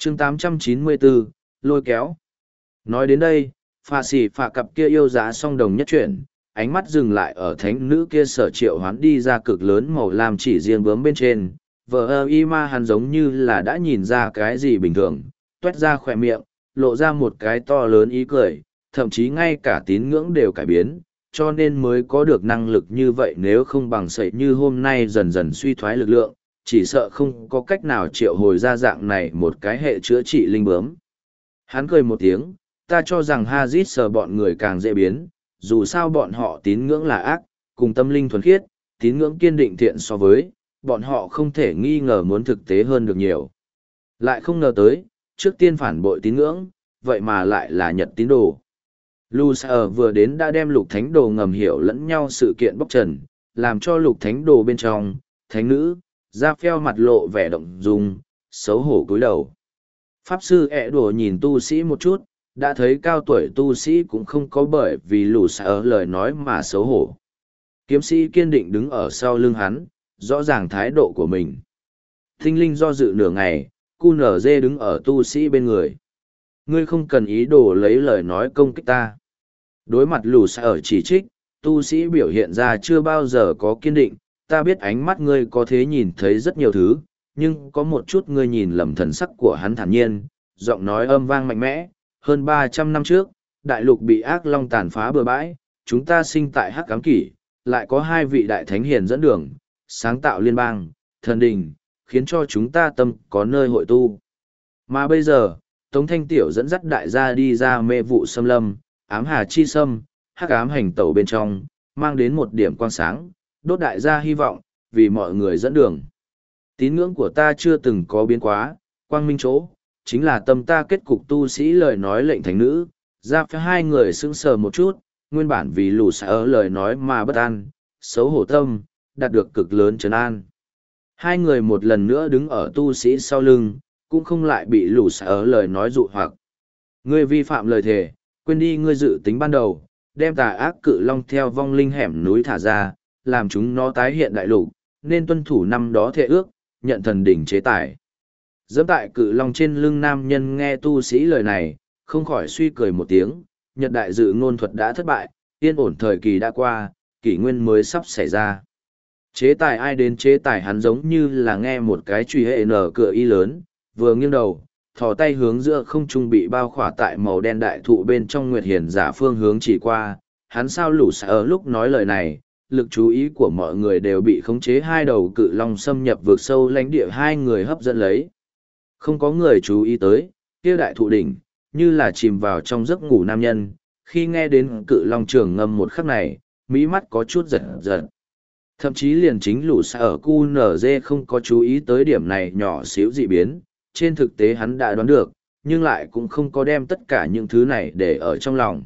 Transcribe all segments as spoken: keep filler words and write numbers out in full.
chương tám trăm chín mươi bốn, lôi kéo. Nói đến đây, phà xỉ phà cặp kia yêu giá song đồng nhất chuyển, ánh mắt dừng lại ở thánh nữ kia sở triệu hoán đi ra cực lớn màu lam chỉ riêng bướm bên trên. Vợ ơ y ma hắn giống như là đã nhìn ra cái gì bình thường, tuét ra khỏe miệng, lộ ra một cái to lớn ý cười, thậm chí ngay cả tín ngưỡng đều cải biến, cho nên mới có được năng lực như vậy, nếu không bằng sậy như hôm nay dần dần suy thoái lực lượng, chỉ sợ không có cách nào triệu hồi ra dạng này một cái hệ chữa trị linh bướm. Hắn cười một tiếng, ta cho rằng Hazit sờ bọn người càng dễ biến, dù sao bọn họ tín ngưỡng là ác, cùng tâm linh thuần khiết, tín ngưỡng kiên định thiện so với, bọn họ không thể nghi ngờ muốn thực tế hơn được nhiều. Lại không ngờ tới, trước tiên phản bội tín ngưỡng, vậy mà lại là Nhật tín đồ. Lucer vừa đến đã đem lục thánh đồ ngầm hiểu lẫn nhau sự kiện bóc trần, làm cho lục thánh đồ bên trong, thánh nữ, ra pheo mặt lộ vẻ động dung, xấu hổ cúi đầu. Pháp sư ẹ đùa nhìn tu sĩ một chút, đã thấy cao tuổi tu sĩ cũng không có bởi vì Lucer lời nói mà xấu hổ. Kiếm sĩ kiên định đứng ở sau lưng hắn, rõ ràng thái độ của mình. Tinh linh do dự nửa ngày, cu nở dê đứng ở tu sĩ bên người. Ngươi không cần ý đồ lấy lời nói công kích ta. Đối mặt lù xa ở chỉ trích, tu sĩ biểu hiện ra chưa bao giờ có kiên định, ta biết ánh mắt ngươi có thế nhìn thấy rất nhiều thứ, nhưng có một chút ngươi nhìn lầm thần sắc của hắn thản nhiên, giọng nói âm vang mạnh mẽ, hơn ba trăm năm trước, đại lục bị ác long tàn phá bừa bãi, chúng ta sinh tại hắc ám kỷ, lại có hai vị đại thánh hiền dẫn đường, sáng tạo liên bang, thần đình, khiến cho chúng ta tâm có nơi hội tu. Mà bây giờ, Tống Thanh Tiểu dẫn dắt đại gia đi ra mê vụ xâm lâm, ám hà chi xâm, hắc ám hành tẩu bên trong, mang đến một điểm quang sáng, đốt đại gia hy vọng, vì mọi người dẫn đường. Tín ngưỡng của ta chưa từng có biến quá, quang minh chỗ, chính là tâm ta kết cục tu sĩ lời nói lệnh thánh nữ, ra phía hai người sững sờ một chút, nguyên bản vì lù xa ở lời nói mà bất an, xấu hổ tâm, đạt được cực lớn trấn an. Hai người một lần nữa đứng ở tu sĩ sau lưng, cũng không lại bị lù xa ở lời nói dụ hoặc. Ngươi vi phạm lời thề, quên đi ngươi dự tính ban đầu, đem tà ác cự long theo vong linh hẻm núi thả ra, làm chúng nó tái hiện đại lục, nên tuân thủ năm đó thệ ước, nhận thần đỉnh chế tài. Dẫm tại cự long trên lưng nam nhân nghe tu sĩ lời này, không khỏi suy cười một tiếng, Nhật đại dự ngôn thuật đã thất bại, yên ổn thời kỳ đã qua, kỷ nguyên mới sắp xảy ra. Chế tài ai đến chế tài hắn giống như là nghe một cái truy hệ nở cửa y lớn, vừa nghiêng đầu, thò tay hướng giữa không trung bị bao khỏa tại màu đen đại thụ bên trong nguyệt hiển giả phương hướng chỉ qua, hắn sao lũ xa ở lúc nói lời này, lực chú ý của mọi người đều bị khống chế hai đầu cự long xâm nhập vượt sâu lãnh địa hai người hấp dẫn lấy. Không có người chú ý tới, kia đại thụ đỉnh, như là chìm vào trong giấc ngủ nam nhân, khi nghe đến cự long trường ngâm một khắc này, mỹ mắt có chút giật giật. Thậm chí liền chính lũ xa ở cu nở dê không có chú ý tới điểm này nhỏ xíu dị biến, trên thực tế hắn đã đoán được, nhưng lại cũng không có đem tất cả những thứ này để ở trong lòng.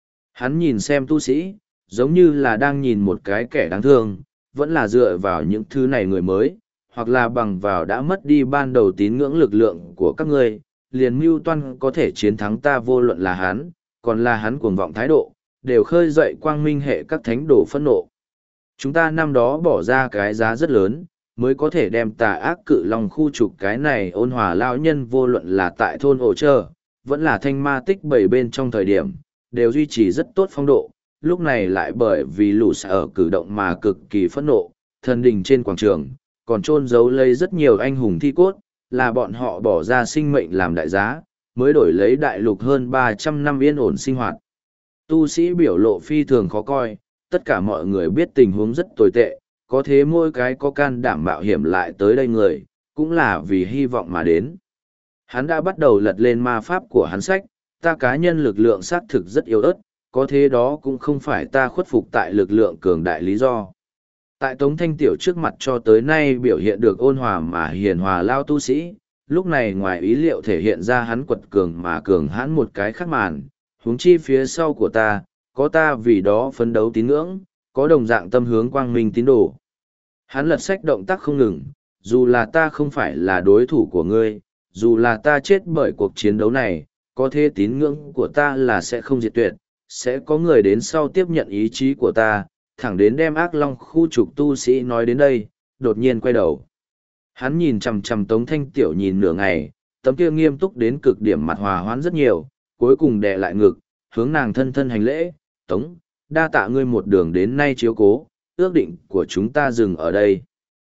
Hắn nhìn xem tu sĩ, giống như là đang nhìn một cái kẻ đáng thương, vẫn là dựa vào những thứ này người mới, hoặc là bằng vào đã mất đi ban đầu tín ngưỡng lực lượng của các ngươi, liền mưu toan có thể chiến thắng ta, vô luận là hắn, còn là hắn cuồng vọng thái độ, đều khơi dậy quang minh hệ các thánh đồ phẫn nộ. Chúng ta năm đó bỏ ra cái giá rất lớn, mới có thể đem tà ác cự long khu trục cái này ôn hòa lao nhân, vô luận là tại thôn ổ trơ, vẫn là thanh ma tích bảy bên trong thời điểm, đều duy trì rất tốt phong độ, lúc này lại bởi vì lũ xa ở cử động mà cực kỳ phẫn nộ, thần đình trên quảng trường, còn chôn giấu lấy rất nhiều anh hùng thi cốt, là bọn họ bỏ ra sinh mệnh làm đại giá, mới đổi lấy đại lục hơn ba trăm năm yên ổn sinh hoạt. Tu sĩ biểu lộ phi thường khó coi, tất cả mọi người biết tình huống rất tồi tệ, có thế mỗi cái có can đảm mạo hiểm lại tới đây người, cũng là vì hy vọng mà đến. Hắn đã bắt đầu lật lên ma pháp của hắn sách, ta cá nhân lực lượng xác thực rất yếu ớt, có thế đó cũng không phải ta khuất phục tại lực lượng cường đại lý do. Tại Tống Thanh Tiểu trước mặt cho tới nay biểu hiện được ôn hòa mà hiền hòa lao tu sĩ, lúc này ngoài ý liệu thể hiện ra hắn quật cường mà cường hãn một cái khác màn, huống chi phía sau của ta, có ta vì đó phấn đấu tín ngưỡng, có đồng dạng tâm hướng quang minh tín đồ. Hắn lật sách động tác không ngừng, dù là ta không phải là đối thủ của ngươi, dù là ta chết bởi cuộc chiến đấu này, có thế tín ngưỡng của ta là sẽ không diệt tuyệt, sẽ có người đến sau tiếp nhận ý chí của ta, thẳng đến đem ác long khu trục tu sĩ nói đến đây, đột nhiên quay đầu. Hắn nhìn chằm chằm Tống Thanh Tiểu nhìn nửa ngày, tấm kia nghiêm túc đến cực điểm mặt hòa hoãn rất nhiều, cuối cùng đè lại ngực, hướng nàng thân thân hành lễ, Tống, đa tạ ngươi một đường đến nay chiếu cố, ước định của chúng ta dừng ở đây.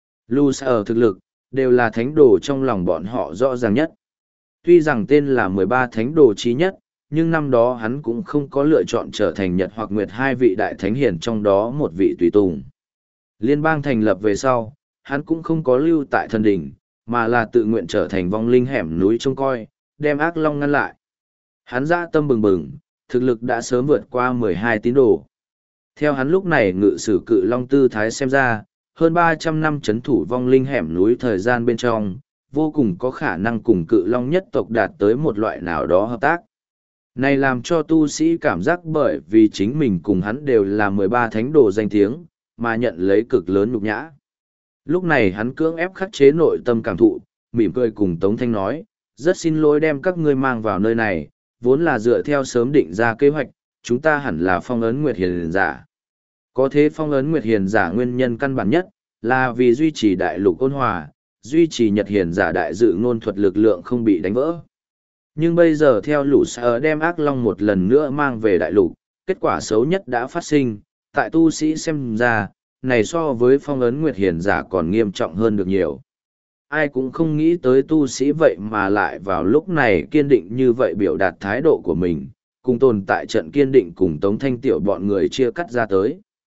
Lu Sở thực lực, đều là thánh đồ trong lòng bọn họ rõ ràng nhất. Tuy rằng tên là mười ba thánh đồ chí nhất, nhưng năm đó hắn cũng không có lựa chọn trở thành Nhật hoặc Nguyệt hai vị đại thánh hiển trong đó một vị tùy tùng. Liên bang thành lập về sau, hắn cũng không có lưu tại thần đỉnh, mà là tự nguyện trở thành vong linh hẻm núi trông coi, đem ác long ngăn lại. Hắn dã tâm bừng bừng, thực lực đã sớm vượt qua mười hai tín đồ. Theo hắn lúc này ngự sử cự long tư thái xem ra, hơn ba trăm năm chấn thủ vong linh hẻm núi thời gian bên trong, vô cùng có khả năng cùng cự long nhất tộc đạt tới một loại nào đó hợp tác. Này làm cho tu sĩ cảm giác bởi vì chính mình cùng hắn đều là mười ba thánh đồ danh tiếng, mà nhận lấy cực lớn nhục nhã. Lúc này hắn cưỡng ép khắc chế nội tâm cảm thụ, mỉm cười cùng Tống Thanh nói, rất xin lỗi đem các ngươi mang vào nơi này, vốn là dựa theo sớm định ra kế hoạch, chúng ta hẳn là phong ấn Nguyệt Hiền giả. Có thế phong ấn Nguyệt Hiền giả nguyên nhân căn bản nhất, là vì duy trì đại lục ôn hòa, duy trì Nhật Hiền giả đại dự ngôn thuật lực lượng không bị đánh vỡ. Nhưng bây giờ theo lũ sở đem ác long một lần nữa mang về đại lục, kết quả xấu nhất đã phát sinh, tại tu sĩ xem ra, này so với phong ấn Nguyệt Hiền giả còn nghiêm trọng hơn được nhiều. Ai cũng không nghĩ tới tu sĩ vậy mà lại vào lúc này kiên định như vậy biểu đạt thái độ của mình, cùng tồn tại trận kiên định cùng Tống Thanh Tiểu bọn người chia cắt ra tới.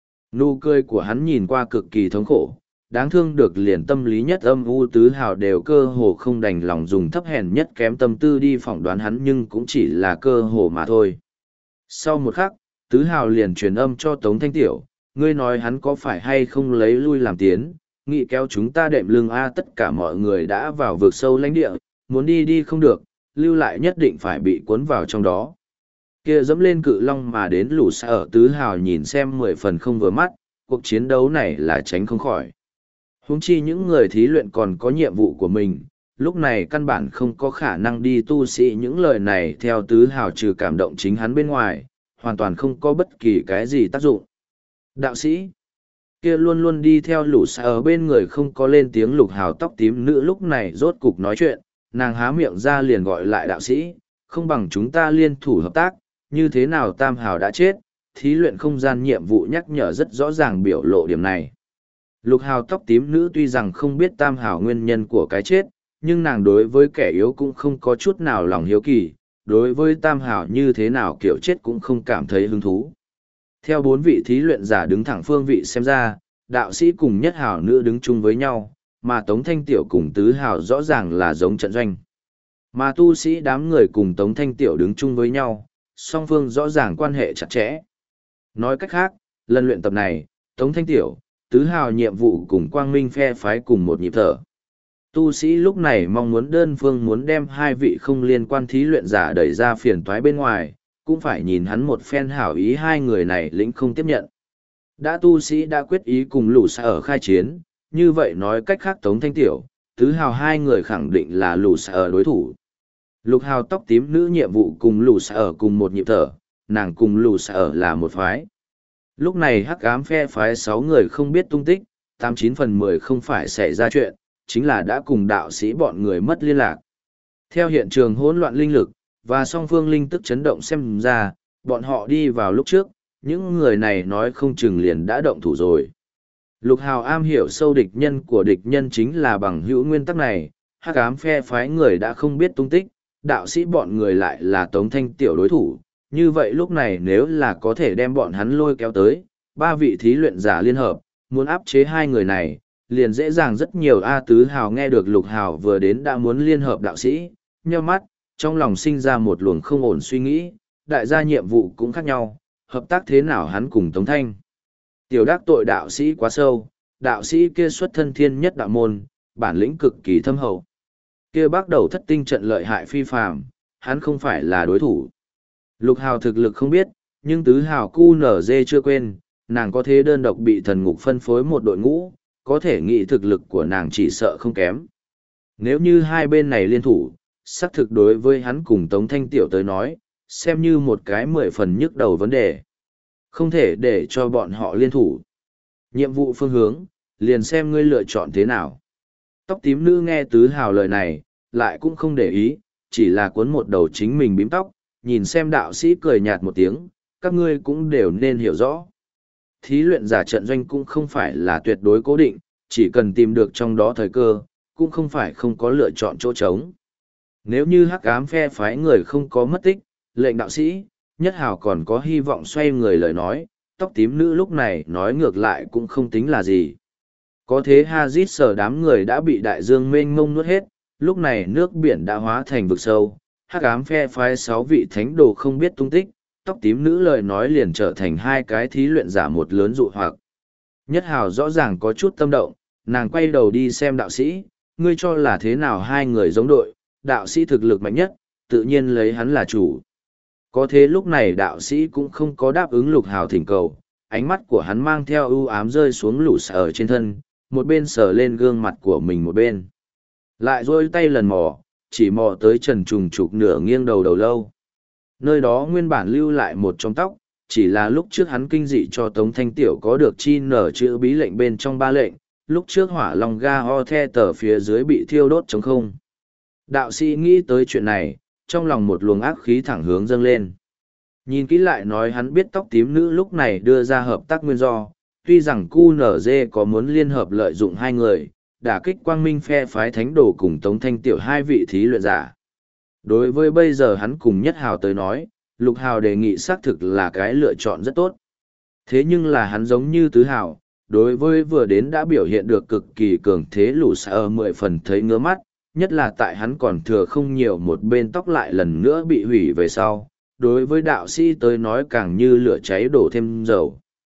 Nụ cười của hắn nhìn qua cực kỳ thống khổ, đáng thương được liền tâm lý nhất âm u tứ hào đều cơ hồ không đành lòng dùng thấp hèn nhất kém tâm tư đi phỏng đoán hắn nhưng cũng chỉ là cơ hồ mà thôi. Sau một khắc, tứ hào liền truyền âm cho Tống Thanh Tiểu, ngươi nói hắn có phải hay không lấy lui làm tiến, nghị kéo chúng ta đệm lưng a tất cả mọi người đã vào vực sâu lãnh địa, muốn đi đi không được, lưu lại nhất định phải bị cuốn vào trong đó. Kia dẫm lên cự long mà đến lũ sở tứ hào nhìn xem mười phần không vừa mắt, cuộc chiến đấu này là tránh không khỏi. Huống chi những người thí luyện còn có nhiệm vụ của mình, lúc này căn bản không có khả năng đi tu sĩ những lời này theo tứ hào trừ cảm động chính hắn bên ngoài, hoàn toàn không có bất kỳ cái gì tác dụng. Đạo sĩ kia luôn luôn đi theo lũ sở bên người không có lên tiếng lục hào tóc tím nữ lúc này rốt cục nói chuyện, nàng há miệng ra liền gọi lại đạo sĩ, không bằng chúng ta liên thủ hợp tác, như thế nào tam hào đã chết, thí luyện không gian nhiệm vụ nhắc nhở rất rõ ràng biểu lộ điểm này. Lục hào tóc tím nữ tuy rằng không biết tam hào nguyên nhân của cái chết, nhưng nàng đối với kẻ yếu cũng không có chút nào lòng hiếu kỳ, đối với tam hào như thế nào kiểu chết cũng không cảm thấy hứng thú. Theo bốn vị thí luyện giả đứng thẳng phương vị xem ra, đạo sĩ cùng nhất hào nữ đứng chung với nhau, mà Tống Thanh Tiểu cùng tứ hào rõ ràng là giống trận doanh. Mà tu sĩ đám người cùng Tống Thanh Tiểu đứng chung với nhau, song phương rõ ràng quan hệ chặt chẽ. Nói cách khác, lần luyện tập này, Tống Thanh Tiểu, tứ hào nhiệm vụ cùng quang minh phe phái cùng một nhịp thở. Tu sĩ lúc này mong muốn đơn phương muốn đem hai vị không liên quan thí luyện giả đẩy ra phiền toái bên ngoài, cũng phải nhìn hắn một phen hảo ý hai người này lĩnh không tiếp nhận. Đã tu sĩ đã quyết ý cùng lũ sở khai chiến, như vậy nói cách khác Tống Thanh Tiểu, tứ hào hai người khẳng định là lũ sở đối thủ. Lục hào tóc tím nữ nhiệm vụ cùng lũ sở cùng một nhịp thở, nàng cùng lũ sở là một phái. Lúc này hắc ám phe phái sáu người không biết tung tích, tám chín phần mười không phải xảy ra chuyện, chính là đã cùng đạo sĩ bọn người mất liên lạc. Theo hiện trường hỗn loạn linh lực, và song phương linh tức chấn động xem ra, bọn họ đi vào lúc trước, những người này nói không chừng liền đã động thủ rồi. Lục hào am hiểu sâu địch nhân của địch nhân chính là bằng hữu nguyên tắc này, hắc ám phe phái người đã không biết tung tích, đạo sĩ bọn người lại là Tống Thanh Tiểu đối thủ. Như vậy lúc này nếu là có thể đem bọn hắn lôi kéo tới, ba vị thí luyện giả liên hợp, muốn áp chế hai người này, liền dễ dàng rất nhiều. A tứ hào nghe được lục hào vừa đến đã muốn liên hợp đạo sĩ, nheo mắt, trong lòng sinh ra một luồng không ổn suy nghĩ, đại gia nhiệm vụ cũng khác nhau, hợp tác thế nào hắn cùng Tống Thanh. Tiểu đắc tội đạo sĩ quá sâu, đạo sĩ kia xuất thân thiên nhất đạo môn, bản lĩnh cực kỳ thâm hậu. Kia bắt đầu thất tinh trận lợi hại phi phàm, hắn không phải là đối thủ. Lục hào thực lực không biết, nhưng tứ hào cu nở dê chưa quên, nàng có thế đơn độc bị thần ngục phân phối một đội ngũ, có thể nghĩ thực lực của nàng chỉ sợ không kém. Nếu như hai bên này liên thủ, xác thực đối với hắn cùng Tống Thanh Tiểu tới nói, xem như một cái mười phần nhức đầu vấn đề. Không thể để cho bọn họ liên thủ. Nhiệm vụ phương hướng, liền xem ngươi lựa chọn thế nào. Tóc tím nữ nghe tứ hào lời này, lại cũng không để ý, chỉ là cuốn một đầu chính mình bím tóc, nhìn xem đạo sĩ cười nhạt một tiếng, các ngươi cũng đều nên hiểu rõ. Thí luyện giả trận doanh cũng không phải là tuyệt đối cố định, chỉ cần tìm được trong đó thời cơ, cũng không phải không có lựa chọn chỗ trống. Nếu như hắc ám phe phái người không có mất tích, lệnh đạo sĩ, nhất hào còn có hy vọng xoay người lời nói, tóc tím nữ lúc này nói ngược lại cũng không tính là gì. Có thế Hazit sở đám người đã bị đại dương mênh mông nuốt hết, lúc này nước biển đã hóa thành vực sâu, hắc ám phe phái sáu vị thánh đồ không biết tung tích, tóc tím nữ lời nói liền trở thành hai cái thí luyện giả một lớn dụ hoặc. Nhất hào rõ ràng có chút tâm động, nàng quay đầu đi xem đạo sĩ, ngươi cho là thế nào hai người giống đội, đạo sĩ thực lực mạnh nhất, tự nhiên lấy hắn là chủ. Có thế lúc này đạo sĩ cũng không có đáp ứng lục hào thỉnh cầu, ánh mắt của hắn mang theo ưu ám rơi xuống lũ sở trên thân, một bên sờ lên gương mặt của mình một bên. Lại rôi tay lần mò, chỉ mò tới trần trùng trục nửa nghiêng đầu đầu lâu. Nơi đó nguyên bản lưu lại một trong tóc, chỉ là lúc trước hắn kinh dị cho Tống Thanh Tiểu có được chi nở chữ bí lệnh bên trong ba lệnh, lúc trước hỏa lòng ga ho the tờ phía dưới bị thiêu đốt trống không. Đạo sĩ nghĩ tới chuyện này, trong lòng một luồng ác khí thẳng hướng dâng lên. Nhìn kỹ lại nói hắn biết tóc tím nữ lúc này đưa ra hợp tác nguyên do, tuy rằng cu nở dê có muốn liên hợp lợi dụng hai người, đả kích quang minh phe phái thánh đồ cùng Tống Thanh Tiểu hai vị thí luyện giả. Đối với bây giờ hắn cùng Nhất Hào tới nói, Lục Hào đề nghị xác thực là cái lựa chọn rất tốt. Thế nhưng là hắn giống như Tứ Hào, đối với vừa đến đã biểu hiện được cực kỳ cường thế lũ sở mười phần thấy ngứa mắt, nhất là tại hắn còn thừa không nhiều một bên tóc lại lần nữa bị hủy về sau. Đối với đạo sĩ tới nói càng như lửa cháy đổ thêm dầu.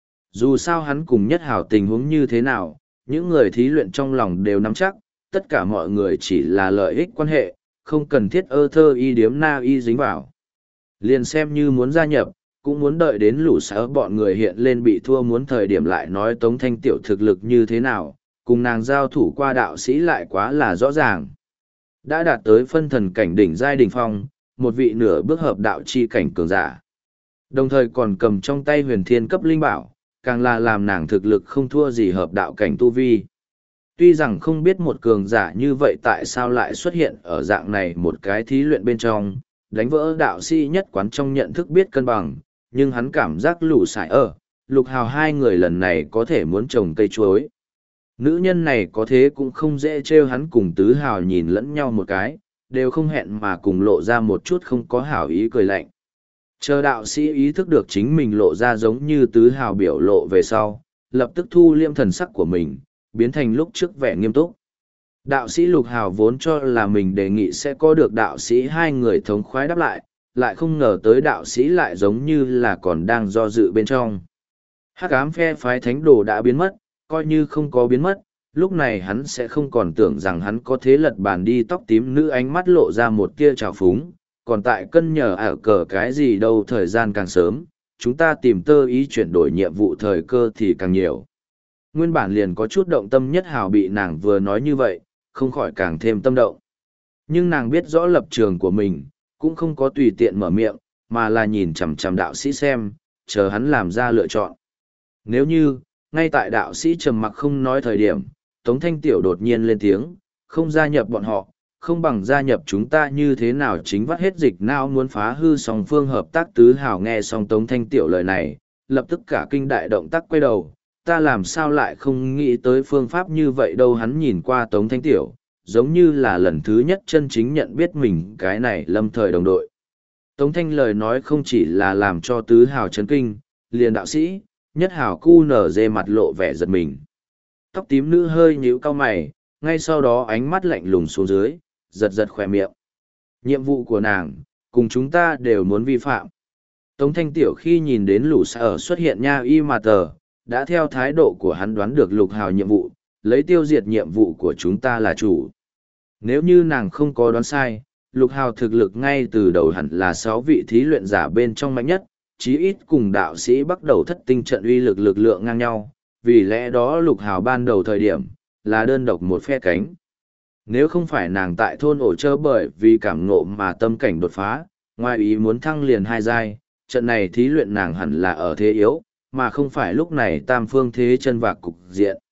Dù sao hắn cùng Nhất Hào tình huống như thế nào, những người thí luyện trong lòng đều nắm chắc, tất cả mọi người chỉ là lợi ích quan hệ, không cần thiết ơ thơ y điếm na y dính vào. Liền xem như muốn gia nhập, cũng muốn đợi đến lũ sở bọn người hiện lên bị thua muốn thời điểm lại nói Tống Thanh Tiểu thực lực như thế nào, cùng nàng giao thủ qua đạo sĩ lại quá là rõ ràng. Đã đạt tới phân thần cảnh đỉnh giai đỉnh phong, một vị nửa bước hợp đạo chi cảnh cường giả. Đồng thời còn cầm trong tay huyền thiên cấp linh bảo, càng là làm nàng thực lực không thua gì hợp đạo cảnh tu vi. Tuy rằng không biết một cường giả như vậy tại sao lại xuất hiện ở dạng này một cái thí luyện bên trong, đánh vỡ đạo sĩ nhất quán trong nhận thức biết cân bằng, nhưng hắn cảm giác lũ sải ở, Lục Hào hai người lần này có thể muốn trồng cây chuối. Nữ nhân này có thế cũng không dễ trêu hắn cùng Tứ Hào nhìn lẫn nhau một cái, đều không hẹn mà cùng lộ ra một chút không có hảo ý cười lạnh. Chờ đạo sĩ ý thức được chính mình lộ ra giống như Tứ Hào biểu lộ về sau, lập tức thu liêm thần sắc của mình, biến thành lúc trước vẻ nghiêm túc. Đạo sĩ Lục Hào vốn cho là mình đề nghị sẽ có được đạo sĩ hai người thống khoái đáp lại, lại không ngờ tới đạo sĩ lại giống như là còn đang do dự bên trong. Hắc ám phe phái thánh đồ đã biến mất, coi như không có biến mất, lúc này hắn sẽ không còn tưởng rằng hắn có thế lật bàn đi. Tóc tím nữ ánh mắt lộ ra một tia trào phúng, còn tại cân nhờ ảo cờ cái gì đâu, thời gian càng sớm, chúng ta tìm tơ ý chuyển đổi nhiệm vụ thời cơ thì càng nhiều. Nguyên bản liền có chút động tâm Nhất Hào bị nàng vừa nói như vậy, không khỏi càng thêm tâm động. Nhưng nàng biết rõ lập trường của mình, cũng không có tùy tiện mở miệng, mà là nhìn chằm chằm đạo sĩ xem, chờ hắn làm ra lựa chọn. Nếu như, ngay tại đạo sĩ trầm mặc không nói thời điểm, Tống Thanh Tiểu đột nhiên lên tiếng, không gia nhập bọn họ, không bằng gia nhập chúng ta như thế nào, chính vắt hết dịch nào muốn phá hư song phương hợp tác. Tứ Hào nghe xong Tống Thanh Tiểu lời này, lập tức cả kinh đại động tác quay đầu, ta làm sao lại không nghĩ tới phương pháp như vậy đâu. Hắn nhìn qua Tống Thanh Tiểu, giống như là lần thứ nhất chân chính nhận biết mình cái này lâm thời đồng đội. Tống Thanh lời nói không chỉ là làm cho Tứ Hào chấn kinh, liền đạo sĩ, Nhất Hào cu nở dê mặt lộ vẻ giật mình. Tóc tím nữ hơi nhíu cau mày, ngay sau đó ánh mắt lạnh lùng xuống dưới, giật giật khỏe miệng. Nhiệm vụ của nàng, cùng chúng ta đều muốn vi phạm. Tống Thanh Tiểu khi nhìn đến lũ sở xuất hiện nha y mà tờ, đã theo thái độ của hắn đoán được Lục Hào nhiệm vụ, lấy tiêu diệt nhiệm vụ của chúng ta là chủ. Nếu như nàng không có đoán sai, Lục Hào thực lực ngay từ đầu hẳn là sáu vị thí luyện giả bên trong mạnh nhất, chí ít cùng đạo sĩ bắt đầu thất tinh trận uy lực lực lượng ngang nhau, vì lẽ đó Lục Hào ban đầu thời điểm, là đơn độc một phe cánh. Nếu không phải nàng tại thôn ổ chơ bởi vì cảm ngộ mà tâm cảnh đột phá, ngoài ý muốn thăng liền hai giai, trận này thí luyện nàng hẳn là ở thế yếu, mà không phải lúc này tam phương thế chân vạc cục diện.